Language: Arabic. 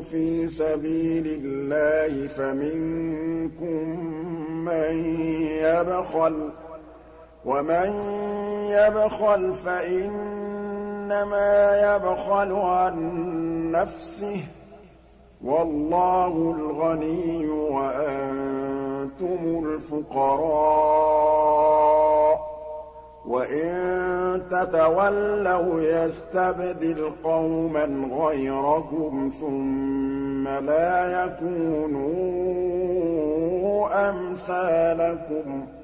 فِي سَبِيلِ اللَّهِ فَمِنكُم مَّن يَبْخَلُ ۖ وَمَن يَبْخَلْ فَإِنَّمَا يَبْخَلُ عَن نَّفْسِهِ ۚ وَاللَّهُ الْغَنِيُّ وَأَنتُمُ الْفُقَرَاءُ ۚ وَإِن تَتَوَلَّوْا يَسْتَبْدِلْ قَوْمًا غَيْرَكُمْ ثُمَّ لَا يَكُونُوا أَمْثَالَكُم